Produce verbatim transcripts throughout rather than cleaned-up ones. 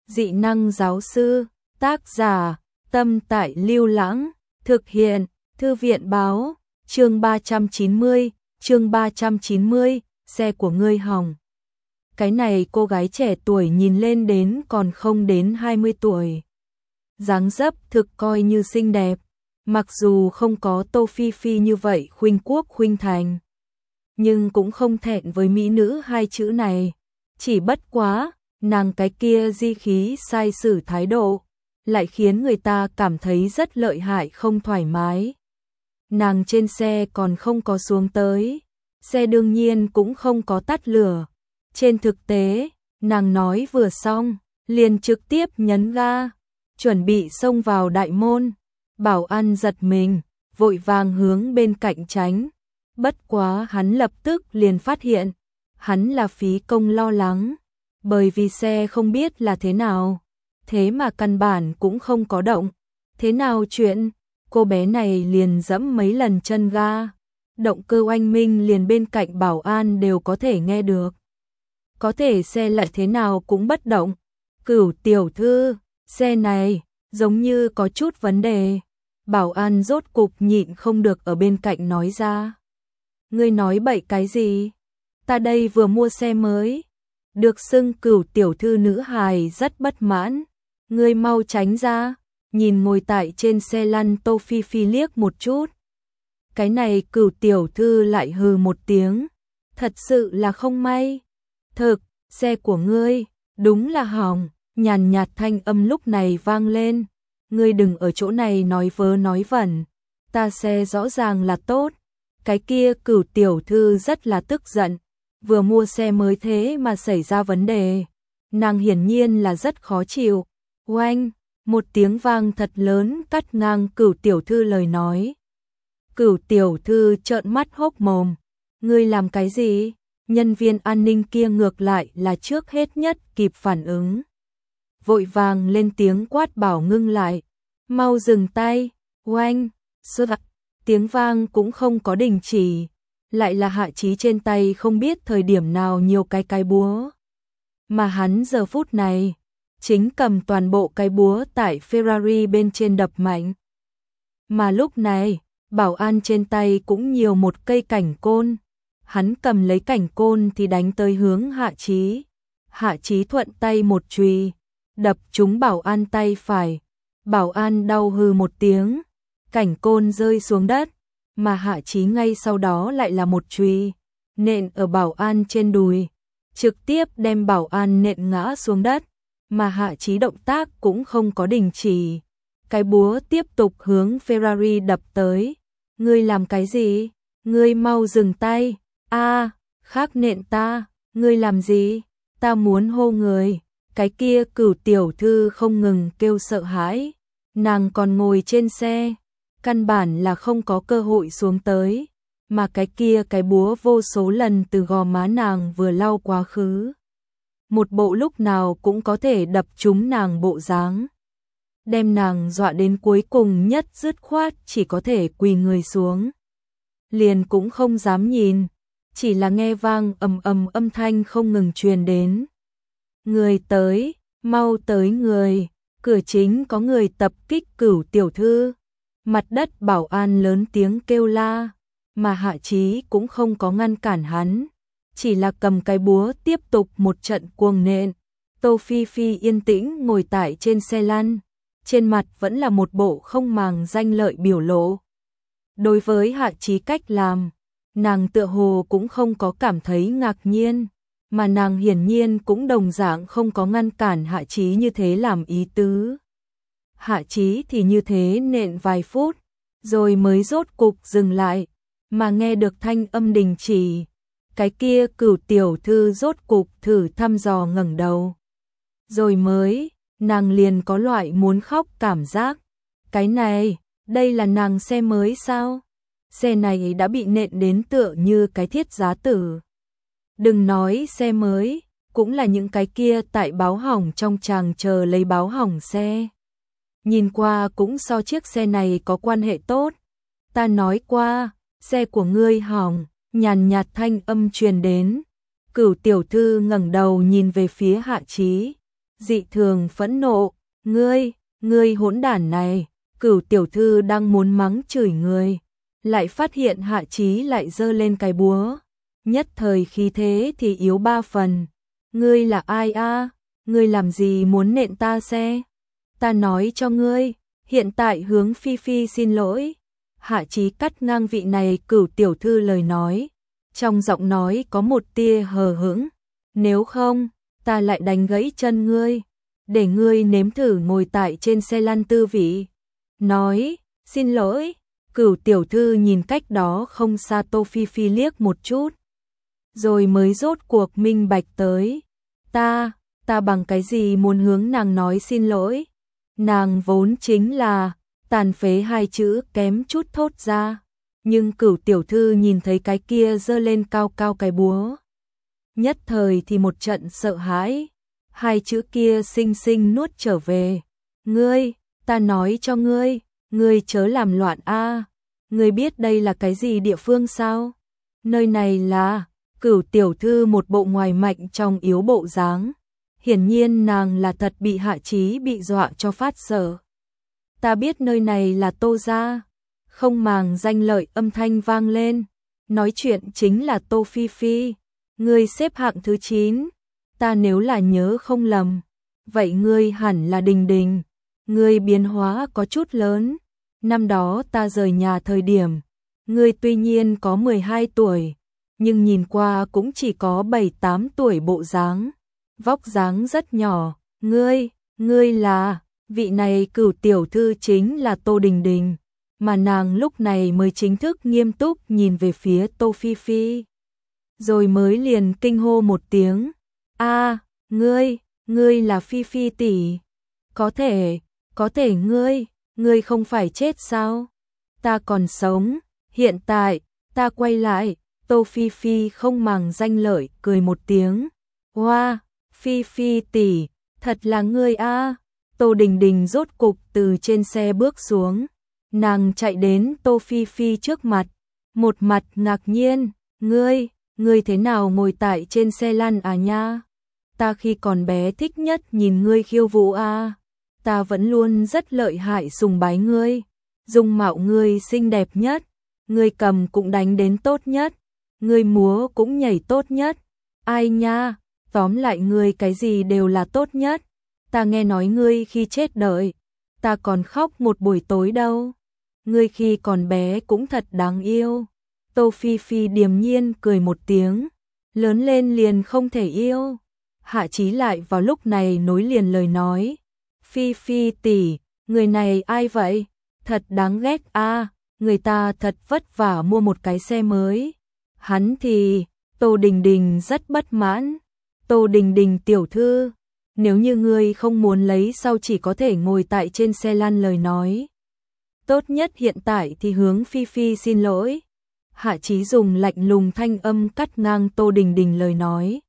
Dị năng giáo sư, tác giả, Tâm Tại Lưu Lãng, thực hiện, Thư viện báo, chương ba trăm chín mươi, chương ba trăm chín mươi, xe của ngươi hỏng. Cái này cô gái trẻ tuổi nhìn lên đến còn không đến hai mươi tuổi. Dáng dấp thực coi như xinh đẹp, mặc dù không có Tô Phi Phi như vậy khuynh quốc khuynh thành. Nhưng cũng không thẹn với mỹ nữ hai chữ này, chỉ bất quá, nàng cái kia di khí sai sử thái độ, lại khiến người ta cảm thấy rất lợi hại không thoải mái. Nàng trên xe còn không có xuống tới, xe đương nhiên cũng không có tắt lửa. Trên thực tế, nàng nói vừa xong, liền trực tiếp nhấn ga, chuẩn bị xông vào đại môn. Bảo an giật mình, vội vàng hướng bên cạnh tránh. Bất quá hắn lập tức liền phát hiện, hắn là phí công lo lắng, bởi vì xe không biết là thế nào, thế mà căn bản cũng không có động. Thế nào chuyện? Cô bé này liền dẫm mấy lần chân ga, động cơ oanh minh liền bên cạnh bảo an đều có thể nghe được. Có thể xe lại thế nào cũng bất động. Cửu tiểu thư, xe này giống như có chút vấn đề. Bảo an rốt cục nhịn không được ở bên cạnh nói ra. Ngươi nói bậy cái gì? Ta đây vừa mua xe mới. Được xưng cửu tiểu thư nữ hài rất bất mãn. Ngươi mau tránh ra. Nhìn ngồi tại trên xe lăn Tô Phi Phi liếc một chút. Cái này cửu tiểu thư lại hừ một tiếng. Thật sự là không may. Thực, xe của ngươi, đúng là hỏng. Nhàn nhạt thanh âm lúc này vang lên. Ngươi đừng ở chỗ này nói vớ nói vẩn. Ta xe rõ ràng là tốt. Cái kia cửu tiểu thư rất là tức giận. Vừa mua xe mới thế mà xảy ra vấn đề. Nàng hiển nhiên là rất khó chịu. Oanh, một tiếng vang thật lớn cắt ngang cửu tiểu thư lời nói. Cửu tiểu thư trợn mắt hốc mồm. Ngươi làm cái gì? Nhân viên an ninh kia ngược lại là trước hết nhất kịp phản ứng. Vội vàng lên tiếng quát bảo ngưng lại. Mau dừng tay. Oanh, sơ vặt. Tiếng vang cũng không có đình chỉ. Lại là Hạ Chí trên tay không biết thời điểm nào nhiều cái cái búa. Mà hắn giờ phút này chính cầm toàn bộ cái búa tại Ferrari bên trên đập mạnh. Mà lúc này, bảo an trên tay cũng nhiều một cây cảnh côn. Hắn cầm lấy cảnh côn thì đánh tới hướng Hạ Chí. Hạ Chí thuận tay một chùy, đập trúng bảo an tay phải. Bảo an đau hừ một tiếng, cảnh côn rơi xuống đất, mà Hạ Chí ngay sau đó lại là một chùy, nện ở bảo an trên đùi, trực tiếp đem bảo an nện ngã xuống đất. Mà Hạ Chí động tác cũng không có đình chỉ. Cái búa tiếp tục hướng Ferrari đập tới. Ngươi làm cái gì? Ngươi mau dừng tay. A, à, khác nện ta. Ngươi làm gì? Ta muốn hô người. Cái kia cửu tiểu thư không ngừng kêu sợ hãi. Nàng còn ngồi trên xe. Căn bản là không có cơ hội xuống tới. Mà cái kia cái búa vô số lần từ gò má nàng vừa lau quá khứ. Một bộ lúc nào cũng có thể đập trúng nàng bộ dáng. Đem nàng dọa đến cuối cùng nhất dứt khoát chỉ có thể quỳ người xuống. Liền cũng không dám nhìn, chỉ là nghe vang ầm ầm âm thanh không ngừng truyền đến. Người tới, mau tới người, cửa chính có người tập kích cửu tiểu thư. Mặt đất bảo an lớn tiếng kêu la, mà Hạ Chí cũng không có ngăn cản hắn. Chỉ là cầm cái búa tiếp tục một trận cuồng nện. Tô Phi Phi yên tĩnh ngồi tại trên xe lăn, trên mặt vẫn là một bộ không màng danh lợi biểu lộ. Đối với Hạ Chí cách làm, nàng tựa hồ cũng không có cảm thấy ngạc nhiên, mà nàng hiển nhiên cũng đồng dạng không có ngăn cản Hạ Chí như thế làm ý tứ. Hạ Chí thì như thế nện vài phút, rồi mới rốt cục dừng lại, mà nghe được thanh âm đình chỉ. Cái kia cửu tiểu thư rốt cục thử thăm dò ngẩng đầu. Rồi mới, nàng liền có loại muốn khóc cảm giác. Cái này, đây là nàng xe mới sao? Xe này đã bị nện đến tựa như cái thiết giá tử. Đừng nói xe mới, cũng là những cái kia tại báo hỏng trong tràng chờ lấy báo hỏng xe. Nhìn qua cũng so chiếc xe này có quan hệ tốt. Ta nói qua, xe của ngươi hỏng. Nhàn nhạt thanh âm truyền đến. Cửu tiểu thư ngẩng đầu nhìn về phía Hạ Chí, dị thường phẫn nộ, ngươi, ngươi hỗn đản này, Cửu tiểu thư đang muốn mắng chửi người, lại phát hiện Hạ Chí lại giơ lên cái búa, nhất thời khí thế thì yếu ba phần. Ngươi là ai a? Ngươi làm gì muốn nện ta xe? Ta nói cho ngươi, hiện tại hướng Phi Phi xin lỗi. Hạ Chí cắt ngang vị này Cửu tiểu thư lời nói, trong giọng nói có một tia hờ hững, nếu không, ta lại đánh gãy chân ngươi, để ngươi nếm thử ngồi tại trên xe lăn tư vị. Nói, xin lỗi, Cửu tiểu thư nhìn cách đó không xa Tô Phi Phi liếc một chút, rồi mới rốt cuộc minh bạch tới. Ta, ta bằng cái gì muốn hướng nàng nói xin lỗi? Nàng vốn chính là, tàn phế hai chữ kém chút thốt ra. Nhưng Cửu tiểu thư nhìn thấy cái kia giơ lên cao cao cái búa, nhất thời thì một trận sợ hãi, hai chữ kia xinh xinh nuốt trở về. Ngươi, ta nói cho ngươi, ngươi chớ làm loạn a. Ngươi biết đây là cái gì địa phương sao? Nơi này là, Cửu tiểu thư một bộ ngoài mạnh trong yếu bộ dáng. Hiển nhiên nàng là thật bị Hạ Chí bị dọa cho phát sợ. Ta biết nơi này là Tô gia. Không màng danh lợi âm thanh vang lên, nói chuyện chính là Tô Phi Phi. Ngươi xếp hạng thứ chín, ta nếu là nhớ không lầm, vậy ngươi hẳn là Đình Đình. Ngươi biến hóa có chút lớn, năm đó ta rời nhà thời điểm, ngươi tuy nhiên có mười hai tuổi, nhưng nhìn qua cũng chỉ có bảy tám tuổi bộ dáng, vóc dáng rất nhỏ. Ngươi, ngươi là, vị này Cửu tiểu thư chính là Tô Đình Đình. Mà nàng lúc này mới chính thức nghiêm túc nhìn về phía Tô Phi Phi, rồi mới liền kinh hô một tiếng, a, ngươi, ngươi là Phi Phi tỷ, có thể, có thể ngươi, ngươi không phải chết sao? Ta còn sống, hiện tại, ta quay lại. Tô Phi Phi không màng danh lợi cười một tiếng, hoa, wow, Phi Phi tỷ, thật là ngươi a. Tô Đình Đình rốt cục từ trên xe bước xuống. Nàng chạy đến Tô Phi Phi trước mặt, một mặt ngạc nhiên, ngươi, ngươi thế nào ngồi tại trên xe lăn à nha? Ta khi còn bé thích nhất nhìn ngươi khiêu vũ à, ta vẫn luôn rất lợi hại sùng bái ngươi, dung mạo ngươi xinh đẹp nhất, ngươi cầm cũng đánh đến tốt nhất, ngươi múa cũng nhảy tốt nhất, ai nha, tóm lại ngươi cái gì đều là tốt nhất, ta nghe nói ngươi khi chết đợi, ta còn khóc một buổi tối đâu. Ngươi khi còn bé cũng thật đáng yêu. Tô Phi Phi điềm nhiên cười một tiếng, lớn lên liền không thể yêu. Hạ Chí lại vào lúc này nối liền lời nói, Phi Phi tỷ, người này ai vậy? Thật đáng ghét a, người ta thật vất vả mua một cái xe mới. Hắn thì, Tô Đình Đình rất bất mãn. Tô Đình Đình tiểu thư, nếu như ngươi không muốn lấy sau chỉ có thể ngồi tại trên xe lăn lời nói, tốt nhất hiện tại thì hướng Phi Phi xin lỗi. Hạ Chí dùng lạnh lùng thanh âm cắt ngang Tô Đình Đình lời nói.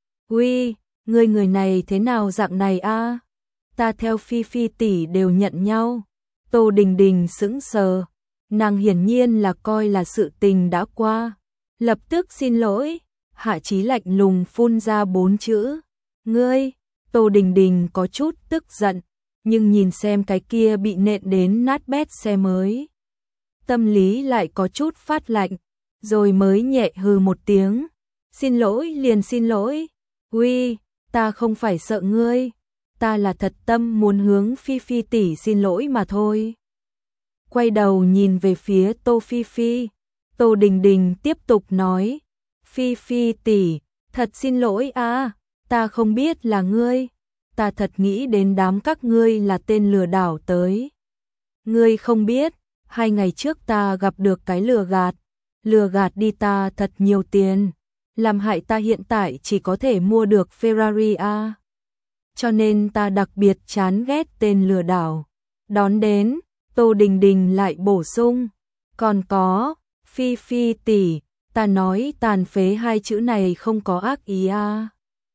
Uy, ngươi người này thế nào dạng này a? Ta theo Phi Phi tỷ đều nhận nhau. Tô Đình Đình sững sờ, nàng hiển nhiên là coi là sự tình đã qua, lập tức xin lỗi. Hạ Chí lạnh lùng phun ra bốn chữ, ngươi. Tô Đình Đình có chút tức giận, nhưng nhìn xem cái kia bị nện đến nát bét xe mới, tâm lý lại có chút phát lạnh, rồi mới nhẹ hừ một tiếng, xin lỗi liền xin lỗi. Uy, ta không phải sợ ngươi, ta là thật tâm muốn hướng Phi Phi tỷ xin lỗi mà thôi. Quay đầu nhìn về phía Tô Phi Phi, Tô Đình Đình tiếp tục nói, Phi Phi tỷ, thật xin lỗi a, ta không biết là ngươi. Ta thật nghĩ đến đám các ngươi là tên lừa đảo tới. Ngươi không biết, hai ngày trước ta gặp được cái lừa gạt, lừa gạt đi ta thật nhiều tiền, làm hại ta hiện tại chỉ có thể mua được Ferrari a. Cho nên ta đặc biệt chán ghét tên lừa đảo. Đón đến, Tô Đình Đình lại bổ sung, còn có, Phi Phi tỷ, ta nói tàn phế hai chữ này không có ác ý a.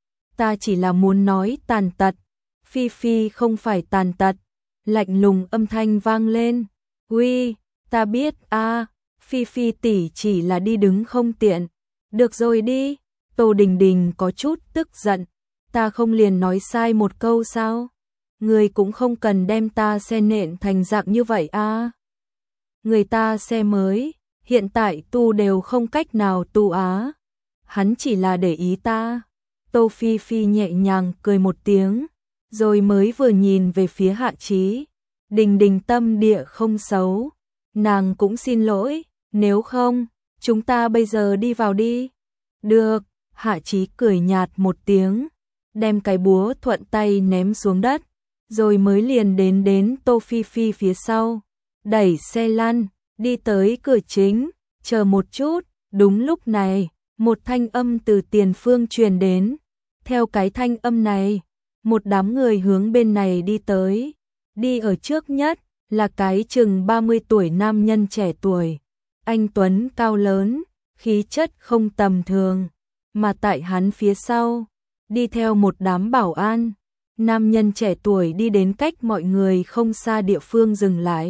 Ta chỉ là muốn nói tàn tật. Phi Phi không phải tàn tật. Lạnh lùng âm thanh vang lên. Uy, ta biết a, Phi Phi tỷ chỉ là đi đứng không tiện. Được rồi đi. Tô Đình Đình có chút tức giận, ta không liền nói sai một câu sao? Người cũng không cần đem ta xe nện thành dạng như vậy a. Người ta xe mới, hiện tại tu đều không cách nào tu á. Hắn chỉ là để ý ta. Tô Phi Phi nhẹ nhàng cười một tiếng, rồi mới vừa nhìn về phía Hạ Chí. Đình Đình tâm địa không xấu, nàng cũng xin lỗi, nếu không, chúng ta bây giờ đi vào đi. Được, Hạ Chí cười nhạt một tiếng, đem cái búa thuận tay ném xuống đất, rồi mới liền đến đến Tô Phi Phi phía sau, đẩy xe lăn, đi tới cửa chính, chờ một chút. Đúng lúc này, một thanh âm từ tiền phương truyền đến. Theo cái thanh âm này, một đám người hướng bên này đi tới. Đi ở trước nhất là cái chừng ba mươi tuổi nam nhân trẻ tuổi. Anh tuấn cao lớn, khí chất không tầm thường, mà tại hắn phía sau, đi theo một đám bảo an. Nam nhân trẻ tuổi đi đến cách mọi người không xa địa phương dừng lại.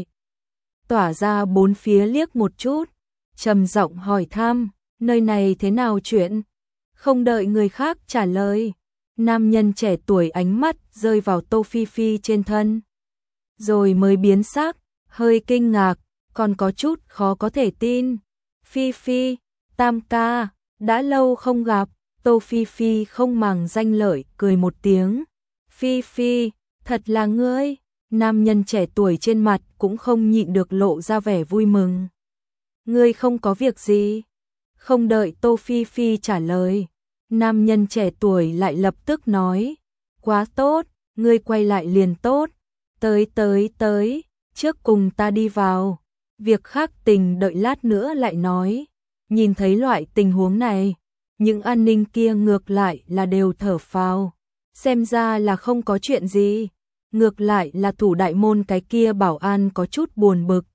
Tỏa ra bốn phía liếc một chút, trầm giọng hỏi thăm, nơi này thế nào chuyện? Không đợi người khác trả lời, nam nhân trẻ tuổi ánh mắt rơi vào Tô Phi Phi trên thân. Rồi mới biến sắc, hơi kinh ngạc, còn có chút khó có thể tin. Phi Phi, Tam ca, đã lâu không gặp. Tô Phi Phi không màng danh lợi, cười một tiếng. Phi Phi, thật là ngươi. Nam nhân trẻ tuổi trên mặt cũng không nhịn được lộ ra vẻ vui mừng. Ngươi không có việc gì? Không đợi Tô Phi Phi trả lời, nam nhân trẻ tuổi lại lập tức nói. Quá tốt, ngươi quay lại liền tốt. Tới tới tới, trước cùng ta đi vào. Việc khác tình đợi lát nữa lại nói. Nhìn thấy loại tình huống này, những an ninh kia ngược lại là đều thở phào. Xem ra là không có chuyện gì. Ngược lại là thủ đại môn cái kia bảo an có chút buồn bực.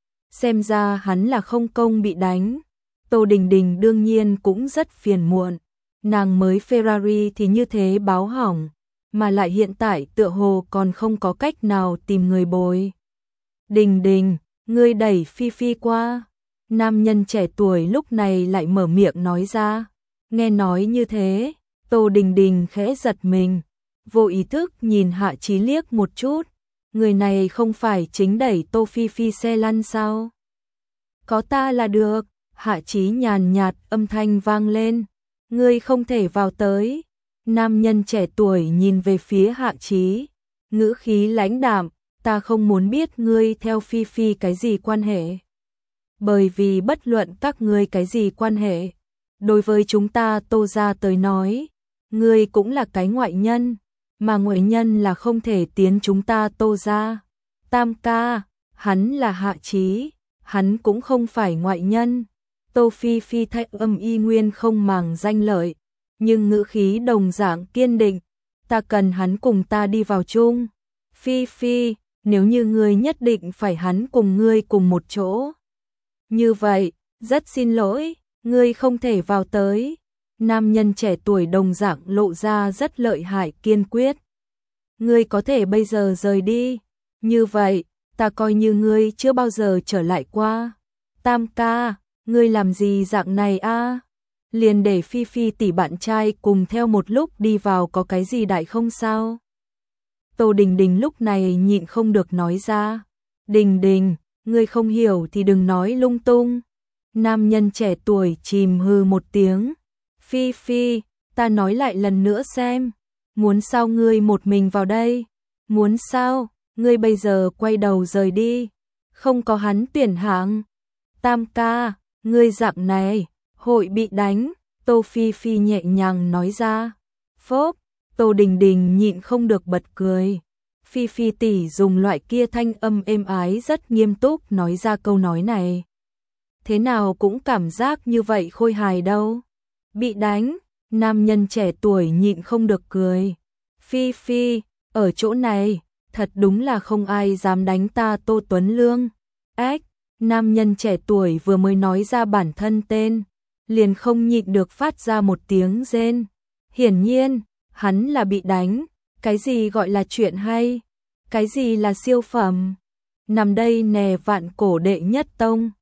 Xem ra hắn là không công bị đánh. Tô Đình Đình đương nhiên cũng rất phiền muộn. Nàng mới Ferrari thì như thế báo hỏng, mà lại hiện tại tựa hồ còn không có cách nào tìm người bồi. Đình Đình, ngươi đẩy Phi Phi qua. Nam nhân trẻ tuổi lúc này lại mở miệng nói ra. Nghe nói như thế, Tô Đình Đình khẽ giật mình, vô ý thức nhìn Hạ Chí liếc một chút. Người này không phải chính đẩy Tô Phi Phi xe lăn sao? Có ta là được. Hạ Chí nhàn nhạt âm thanh vang lên. Ngươi không thể vào tới. Nam nhân trẻ tuổi nhìn về phía Hạ Chí, ngữ khí lãnh đạm. Ta không muốn biết ngươi theo Phi Phi cái gì quan hệ. Bởi vì bất luận các ngươi cái gì quan hệ, đối với chúng ta Tô gia tới nói, ngươi cũng là cái ngoại nhân, mà ngoại nhân là không thể tiến chúng ta Tô gia. Tam ca, hắn là Hạ Chí, hắn cũng không phải ngoại nhân. Tô Phi Phi thanh âm y nguyên không màng danh lợi, nhưng ngữ khí đồng dạng kiên định. Ta cần hắn cùng ta đi vào chung. Phi Phi, nếu như ngươi nhất định phải hắn cùng ngươi cùng một chỗ. Như vậy, rất xin lỗi, ngươi không thể vào tới. Nam nhân trẻ tuổi đồng dạng lộ ra rất lợi hại kiên quyết. Ngươi có thể bây giờ rời đi. Như vậy, ta coi như ngươi chưa bao giờ trở lại qua. Tam ca, ngươi làm gì dạng này a? Liền để Phi Phi tỷ bạn trai cùng theo một lúc đi vào có cái gì đại không sao? Tô Đình Đình lúc này nhịn không được nói ra. Đình Đình, ngươi không hiểu thì đừng nói lung tung. Nam nhân trẻ tuổi chìm hư một tiếng. Phi Phi, ta nói lại lần nữa xem. Muốn sao ngươi một mình vào đây? Muốn sao, ngươi bây giờ quay đầu rời đi. Không có hắn tuyển hạng. Tam ca, ngươi dạng này, hội bị đánh. Tô Phi Phi nhẹ nhàng nói ra. Phốp, Tô Đình Đình nhịn không được bật cười. Phi Phi tỷ dùng loại kia thanh âm êm ái rất nghiêm túc nói ra câu nói này. Thế nào cũng cảm giác như vậy khôi hài đâu. Bị đánh, nam nhân trẻ tuổi nhịn không được cười. Phi Phi, ở chỗ này, thật đúng là không ai dám đánh ta Tô Tuấn Lương. Ếch, nam nhân trẻ tuổi vừa mới nói ra bản thân tên, liền không nhịn được phát ra một tiếng rên. Hiển nhiên, hắn là bị đánh. Cái gì gọi là chuyện hay? Cái gì là siêu phẩm? Nằm đây nè vạn cổ đệ nhất tông.